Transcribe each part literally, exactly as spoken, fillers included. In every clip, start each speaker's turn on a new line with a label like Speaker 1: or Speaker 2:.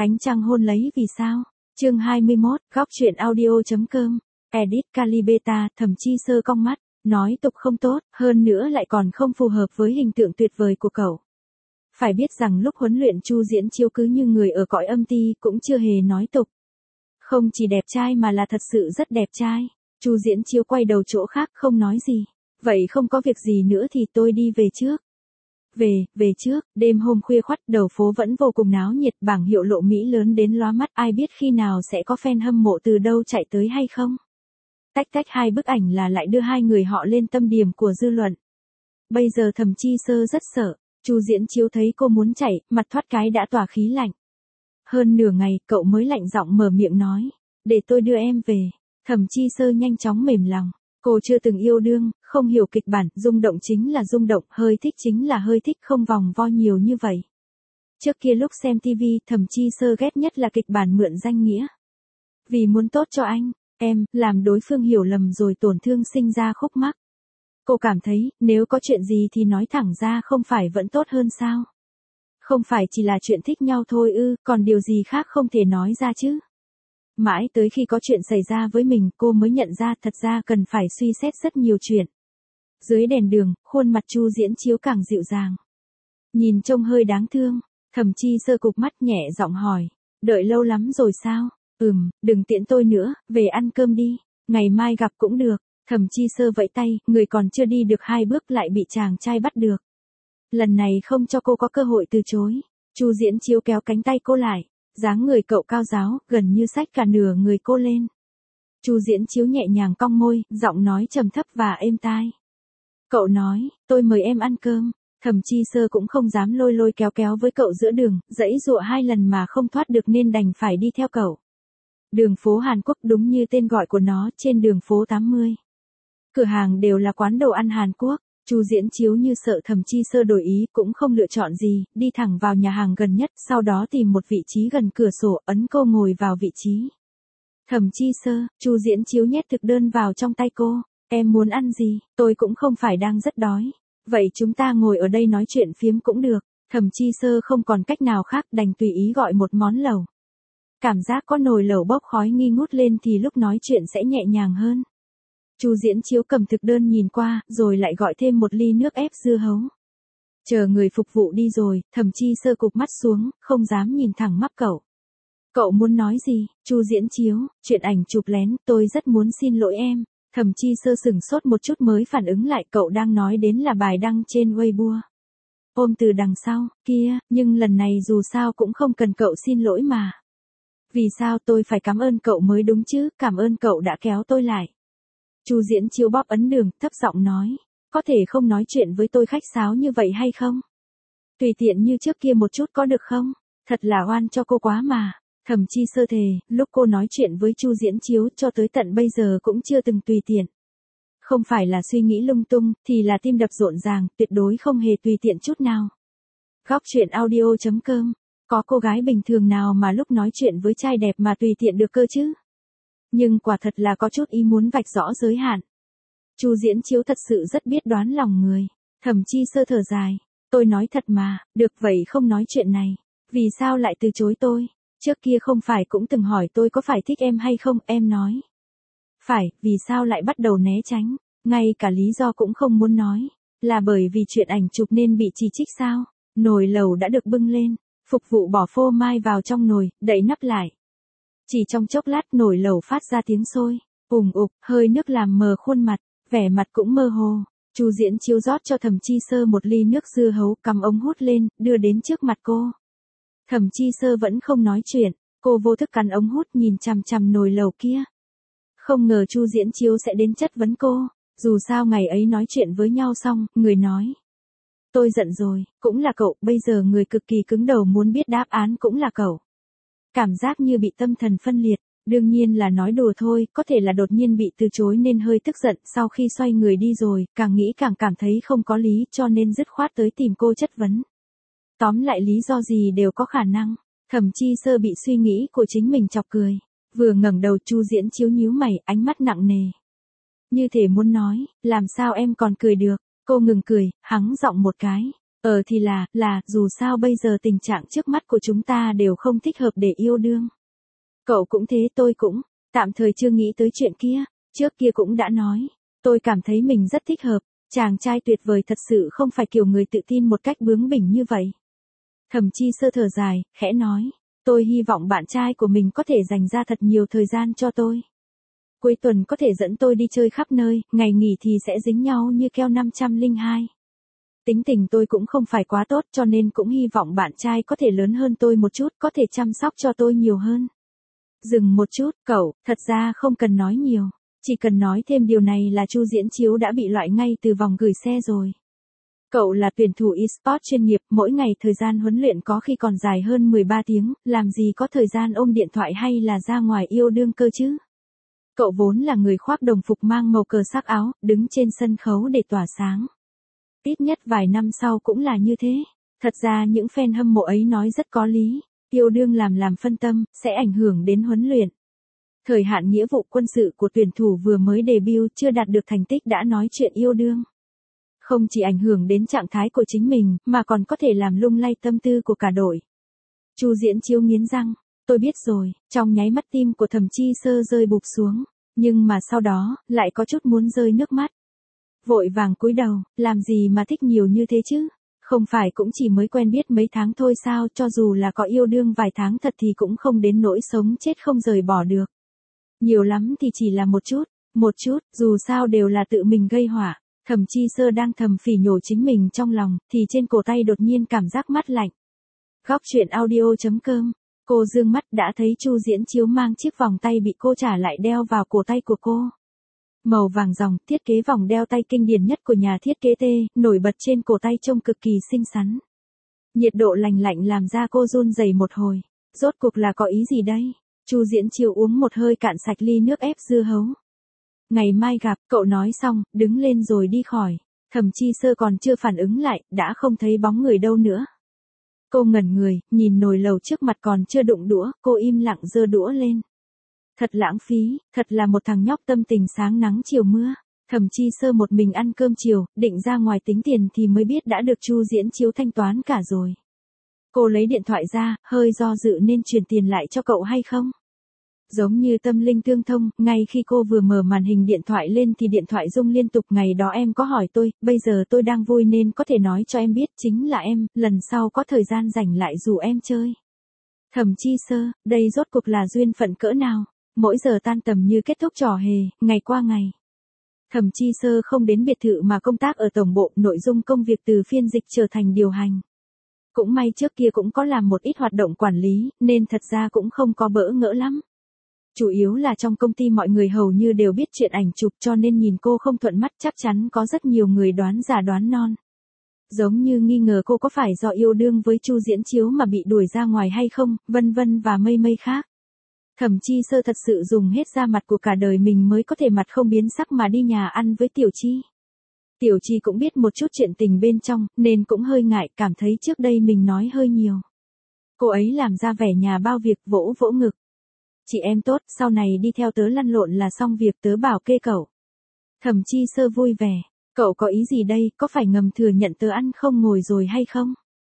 Speaker 1: Ánh trăng hôn lấy vì sao? Chương hai mươi mốt, góc truyện audio.com, edit Calibeta, Thẩm Chi Sơ cong mắt, nói tục không tốt, hơn nữa lại còn không phù hợp với hình tượng tuyệt vời của cậu. Phải biết rằng lúc huấn luyện Chu Diễn Chiếu cứ như người ở cõi âm ti, cũng chưa hề nói tục. Không chỉ đẹp trai mà là thật sự rất đẹp trai. Chu Diễn Chiếu quay đầu chỗ khác không nói gì. Vậy không có việc gì nữa thì tôi đi về trước. Về, về trước, đêm hôm khuya khoắt đầu phố vẫn vô cùng náo nhiệt, bảng hiệu lộ Mỹ lớn đến lóa mắt, ai biết khi nào sẽ có fan hâm mộ từ đâu chạy tới hay không. Tách tách hai bức ảnh là lại đưa hai người họ lên tâm điểm của dư luận. Bây giờ Thẩm Chi Sơ rất sợ, Chu Diễn Chiếu thấy cô muốn chạy, mặt thoát cái đã tỏa khí lạnh. Hơn nửa ngày, cậu mới lạnh giọng mở miệng nói, để tôi đưa em về. Thẩm Chi Sơ nhanh chóng mềm lòng. Cô chưa từng yêu đương, không hiểu kịch bản, rung động chính là rung động, hơi thích chính là hơi thích, không vòng vo nhiều như vậy. Trước kia lúc xem tivi, Thẩm Chi Sơ ghét nhất là kịch bản mượn danh nghĩa. Vì muốn tốt cho anh, em, làm đối phương hiểu lầm rồi tổn thương sinh ra khúc mắc. Cô cảm thấy, nếu có chuyện gì thì nói thẳng ra không phải vẫn tốt hơn sao? Không phải chỉ là chuyện thích nhau thôi ư, còn điều gì khác không thể nói ra chứ? Mãi tới khi có chuyện xảy ra với mình, cô mới nhận ra thật ra cần phải suy xét rất nhiều chuyện. Dưới đèn đường, khuôn mặt Chu Diễn Chiếu càng dịu dàng. Nhìn trông hơi đáng thương, Thẩm Chi Sơ cụp mắt nhẹ giọng hỏi, đợi lâu lắm rồi sao? Ừm, đừng tiễn tôi nữa, về ăn cơm đi, ngày mai gặp cũng được. Thẩm Chi Sơ vẫy tay, người còn chưa đi được hai bước lại bị chàng trai bắt được. Lần này không cho cô có cơ hội từ chối. Chu Diễn Chiếu kéo cánh tay cô lại. Dáng người cậu cao ráo, gần như xách cả nửa người cô lên. Chu Diễn Chiếu nhẹ nhàng cong môi, giọng nói trầm thấp và êm tai. Cậu nói, tôi mời em ăn cơm. Thẩm Chi Sơ cũng không dám lôi lôi kéo kéo với cậu giữa đường, giãy giụa hai lần mà không thoát được nên đành phải đi theo cậu. Đường phố Hàn Quốc đúng như tên gọi của nó, trên đường phố tám mươi. Cửa hàng đều là quán đồ ăn Hàn Quốc. Chu Diễn Chiếu như sợ Thẩm Chi Sơ đổi ý, cũng không lựa chọn gì, đi thẳng vào nhà hàng gần nhất, sau đó tìm một vị trí gần cửa sổ, ấn cô ngồi vào vị trí. Thẩm Chi Sơ, Chu Diễn Chiếu nhét thực đơn vào trong tay cô, em muốn ăn gì, tôi cũng không phải đang rất đói. Vậy chúng ta ngồi ở đây nói chuyện phiếm cũng được. Thẩm Chi Sơ không còn cách nào khác, đành tùy ý gọi một món lẩu. Cảm giác có nồi lẩu bốc khói nghi ngút lên thì lúc nói chuyện sẽ nhẹ nhàng hơn. Chu Diễn Chiếu cầm thực đơn nhìn qua, rồi lại gọi thêm một ly nước ép dưa hấu. Chờ người phục vụ đi rồi, Thẩm Chi Sơ cụp mắt xuống, không dám nhìn thẳng mắt cậu. Cậu muốn nói gì? Chu Diễn Chiếu, chuyện ảnh chụp lén, tôi rất muốn xin lỗi em. Thẩm Chi Sơ sửng sốt một chút mới phản ứng lại, cậu đang nói đến là bài đăng trên Weibo. Ôm từ đằng sau, kia, nhưng lần này dù sao cũng không cần cậu xin lỗi mà. Vì sao tôi phải cảm ơn cậu mới đúng chứ, cảm ơn cậu đã kéo tôi lại. Chu Diễn Chiếu bóp ấn đường, thấp giọng nói, có thể không nói chuyện với tôi khách sáo như vậy hay không? Tùy tiện như trước kia một chút có được không? Thật là oan cho cô quá mà. Thẩm Chi Sơ thề, lúc cô nói chuyện với Chu Diễn Chiếu cho tới tận bây giờ cũng chưa từng tùy tiện. Không phải là suy nghĩ lung tung, thì là tim đập rộn ràng, tuyệt đối không hề tùy tiện chút nào. Góc truyện audio.com, có cô gái bình thường nào mà lúc nói chuyện với trai đẹp mà tùy tiện được cơ chứ? Nhưng quả thật là có chút ý muốn vạch rõ giới hạn. Chu Diễn Chiếu thật sự rất biết đoán lòng người. Thẩm Chi Sơ thở dài, tôi nói thật mà, được vậy không nói chuyện này. Vì sao lại từ chối tôi? Trước kia không phải cũng từng hỏi tôi có phải thích em hay không, em nói. Phải, vì sao lại bắt đầu né tránh, ngay cả lý do cũng không muốn nói. Là bởi vì chuyện ảnh chụp nên bị chỉ trích sao? Nồi lẩu đã được bưng lên, phục vụ bỏ phô mai vào trong nồi, đậy nắp lại. Chỉ trong chốc lát nồi lẩu phát ra tiếng sôi, ùng ục, hơi nước làm mờ khuôn mặt, vẻ mặt cũng mơ hồ. Chu Diễn Chiếu rót cho Thẩm Chi Sơ một ly nước dưa hấu, cầm ống hút lên, đưa đến trước mặt cô. Thẩm Chi Sơ vẫn không nói chuyện, cô vô thức cắn ống hút nhìn chằm chằm nồi lẩu kia. Không ngờ Chu Diễn Chiếu sẽ đến chất vấn cô, dù sao ngày ấy nói chuyện với nhau xong, người nói. Tôi giận rồi, cũng là cậu, bây giờ người cực kỳ cứng đầu muốn biết đáp án cũng là cậu. Cảm giác như bị tâm thần phân liệt, đương nhiên là nói đùa thôi, có thể là đột nhiên bị từ chối nên hơi tức giận, sau khi xoay người đi rồi, càng nghĩ càng cảm thấy không có lý cho nên dứt khoát tới tìm cô chất vấn. Tóm lại lý do gì đều có khả năng. Thẩm Chi Sơ bị suy nghĩ của chính mình chọc cười, vừa ngẩng đầu Chu Diễn Chiếu nhíu mày, ánh mắt nặng nề. Như thể muốn nói, làm sao em còn cười được, cô ngừng cười, hắng giọng một cái. Ờ thì là, là, dù sao bây giờ tình trạng trước mắt của chúng ta đều không thích hợp để yêu đương. Cậu cũng thế, tôi cũng, tạm thời chưa nghĩ tới chuyện kia, trước kia cũng đã nói, tôi cảm thấy mình rất thích hợp, chàng trai tuyệt vời thật sự không phải kiểu người tự tin một cách bướng bỉnh như vậy. Thẩm Chi Sơ thở dài, khẽ nói, tôi hy vọng bạn trai của mình có thể dành ra thật nhiều thời gian cho tôi. Cuối tuần có thể dẫn tôi đi chơi khắp nơi, ngày nghỉ thì sẽ dính nhau như keo năm trăm lẻ hai. Tính tình tôi cũng không phải quá tốt cho nên cũng hy vọng bạn trai có thể lớn hơn tôi một chút, có thể chăm sóc cho tôi nhiều hơn. Dừng một chút, cậu, thật ra không cần nói nhiều. Chỉ cần nói thêm điều này là Chu Diễn Chiếu đã bị loại ngay từ vòng gửi xe rồi. Cậu là tuyển thủ e-sport chuyên nghiệp, mỗi ngày thời gian huấn luyện có khi còn dài hơn mười ba tiếng, làm gì có thời gian ôm điện thoại hay là ra ngoài yêu đương cơ chứ. Cậu vốn là người khoác đồng phục mang màu cờ sắc áo, đứng trên sân khấu để tỏa sáng. Ít nhất vài năm sau cũng là như thế. Thật ra những fan hâm mộ ấy nói rất có lý, yêu đương làm làm phân tâm, sẽ ảnh hưởng đến huấn luyện. Thời hạn nghĩa vụ quân sự của tuyển thủ vừa mới debut chưa đạt được thành tích đã nói chuyện yêu đương. Không chỉ ảnh hưởng đến trạng thái của chính mình, mà còn có thể làm lung lay tâm tư của cả đội. Chu Diễn Chiếu nghiến răng, tôi biết rồi, trong nháy mắt tim của Thẩm Chi Sơ rơi bụp xuống, nhưng mà sau đó, lại có chút muốn rơi nước mắt. Vội vàng cúi đầu, làm gì mà thích nhiều như thế chứ? Không phải cũng chỉ mới quen biết mấy tháng thôi sao, cho dù là có yêu đương vài tháng thật thì cũng không đến nỗi sống chết không rời bỏ được. Nhiều lắm thì chỉ là một chút, một chút, dù sao đều là tự mình gây họa. Thẩm Chi Sơ đang thầm phỉ nhổ chính mình trong lòng, thì trên cổ tay đột nhiên cảm giác mát lạnh. Góc truyện audio chấm com, cô dương mắt đã thấy Chu Diễn Chiếu mang chiếc vòng tay bị cô trả lại đeo vào cổ tay của cô. Màu vàng ròng, thiết kế vòng đeo tay kinh điển nhất của nhà thiết kế T, nổi bật trên cổ tay trông cực kỳ xinh xắn. Nhiệt độ lành lạnh làm da cô run rẩy một hồi. Rốt cuộc là có ý gì đây? Chu Diễn Chiếu uống một hơi cạn sạch ly nước ép dưa hấu. Ngày mai gặp, cậu nói xong, đứng lên rồi đi khỏi. Thẩm Chi Sơ còn chưa phản ứng lại, đã không thấy bóng người đâu nữa. Cô ngẩn người, nhìn nồi lẩu trước mặt còn chưa đụng đũa, cô im lặng giơ đũa lên. Thật lãng phí, thật là một thằng nhóc tâm tình sáng nắng chiều mưa. Thẩm Chi Sơ một mình ăn cơm chiều, định ra ngoài tính tiền thì mới biết đã được Chu Diễn Chiếu thanh toán cả rồi. Cô lấy điện thoại ra, hơi do dự nên chuyển tiền lại cho cậu hay không? Giống như tâm linh tương thông, ngay khi cô vừa mở màn hình điện thoại lên thì điện thoại rung liên tục. Ngày đó em có hỏi tôi, bây giờ tôi đang vui nên có thể nói cho em biết chính là em, lần sau có thời gian rảnh lại rủ em chơi. Thẩm Chi Sơ, đây rốt cuộc là duyên phận cỡ nào? Mỗi giờ tan tầm như kết thúc trò hề, ngày qua ngày. Thẩm Chi Sơ không đến biệt thự mà công tác ở tổng bộ, nội dung công việc từ phiên dịch trở thành điều hành. Cũng may trước kia cũng có làm một ít hoạt động quản lý, nên thật ra cũng không có bỡ ngỡ lắm. Chủ yếu là trong công ty mọi người hầu như đều biết chuyện ảnh chụp cho nên nhìn cô không thuận mắt, chắc chắn có rất nhiều người đoán giả đoán non. Giống như nghi ngờ cô có phải do yêu đương với Chu Diễn Chiếu mà bị đuổi ra ngoài hay không, vân vân và mây mây khác. Thẩm Chi Sơ thật sự dùng hết da mặt của cả đời mình mới có thể mặt không biến sắc mà đi nhà ăn với Tiểu Chi. Tiểu Chi cũng biết một chút chuyện tình bên trong, nên cũng hơi ngại, cảm thấy trước đây mình nói hơi nhiều. Cô ấy làm ra vẻ nhà bao việc, vỗ vỗ ngực. Chị em tốt, sau này đi theo tớ lăn lộn là xong việc, tớ bảo kê cậu. Thẩm Chi Sơ vui vẻ. Cậu có ý gì đây, có phải ngầm thừa nhận tớ ăn không ngồi rồi hay không?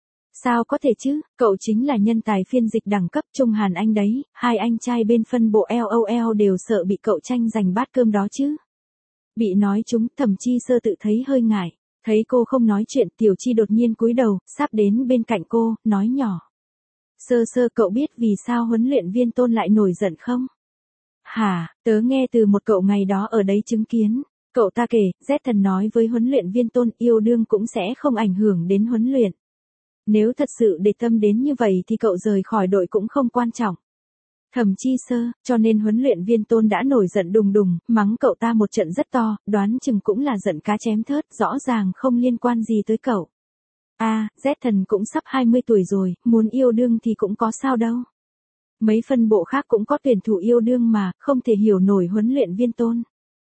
Speaker 1: Sao có thể chứ, cậu chính là nhân tài phiên dịch đẳng cấp Trung Hàn Anh đấy, hai anh trai bên phân bộ LOL đều sợ bị cậu tranh giành bát cơm đó chứ. Bị nói chúng, Thẩm Chi Sơ tự thấy hơi ngại, thấy cô không nói chuyện, Tiểu Chi đột nhiên cúi đầu, sắp đến bên cạnh cô, nói nhỏ. Sơ Sơ, cậu biết vì sao huấn luyện viên Tôn lại nổi giận không? Hả, tớ nghe từ một cậu ngày đó ở đấy chứng kiến. Cậu ta kể, Z Thần nói với huấn luyện viên Tôn yêu đương cũng sẽ không ảnh hưởng đến huấn luyện. Nếu thật sự để tâm đến như vậy thì cậu rời khỏi đội cũng không quan trọng. Thẩm Chi Sơ, cho nên huấn luyện viên Tôn đã nổi giận đùng đùng, mắng cậu ta một trận rất to, đoán chừng cũng là giận cá chém thớt, rõ ràng không liên quan gì tới cậu. À, Z Thần cũng sắp hai mươi tuổi rồi, muốn yêu đương thì cũng có sao đâu. Mấy phân bộ khác cũng có tuyển thủ yêu đương mà, không thể hiểu nổi huấn luyện viên Tôn.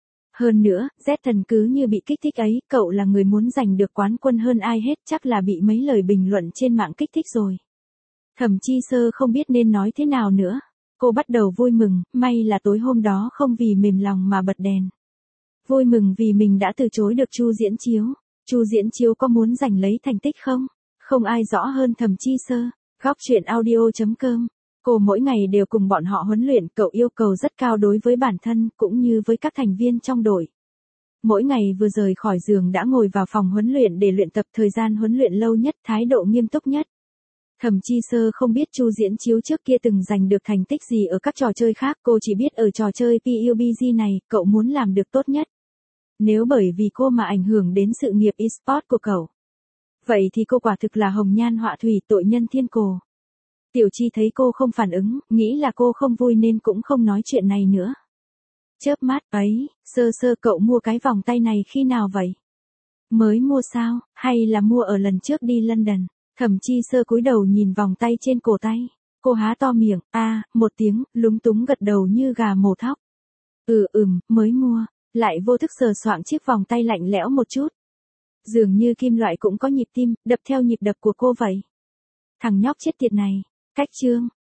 Speaker 1: Hơn nữa, Z Thần cứ như bị kích thích ấy, cậu là người muốn giành được quán quân hơn ai hết, chắc là bị mấy lời bình luận trên mạng kích thích rồi. Thẩm Chi Sơ không biết nên nói thế nào nữa. Cô bắt đầu vui mừng, may là tối hôm đó không vì mềm lòng mà bật đèn. Vui mừng vì mình đã từ chối được Chu Diễn Chiếu. Chu Diễn Chiếu có muốn giành lấy thành tích không? Không ai rõ hơn Thẩm Chi Sơ. Góc truyện audio chấm com. Cô mỗi ngày đều cùng bọn họ huấn luyện, cậu yêu cầu rất cao đối với bản thân cũng như với các thành viên trong đội. Mỗi ngày vừa rời khỏi giường đã ngồi vào phòng huấn luyện để luyện tập, thời gian huấn luyện lâu nhất, thái độ nghiêm túc nhất. Thẩm Chi Sơ không biết Chu Diễn Chiếu trước kia từng giành được thành tích gì ở các trò chơi khác, cô chỉ biết ở trò chơi pê u bê giê này, cậu muốn làm được tốt nhất. Nếu bởi vì cô mà ảnh hưởng đến sự nghiệp eSport của cậu, vậy thì cô quả thực là hồng nhan họa thủy, tội nhân thiên cổ. Tiểu Chi thấy cô không phản ứng, nghĩ là cô không vui nên cũng không nói chuyện này nữa. Chớp mắt, ấy, Sơ Sơ cậu mua cái vòng tay này khi nào vậy? Mới mua sao, hay là mua ở lần trước đi London? Thẩm Chi Sơ cúi đầu nhìn vòng tay trên cổ tay. Cô há to miệng, a, à, một tiếng, lúng túng gật đầu như gà mổ thóc. Ừ ừm, mới mua, lại vô thức sờ soạng chiếc vòng tay lạnh lẽo một chút. Dường như kim loại cũng có nhịp tim, đập theo nhịp đập của cô vậy. Thằng nhóc chết tiệt này, cách chương.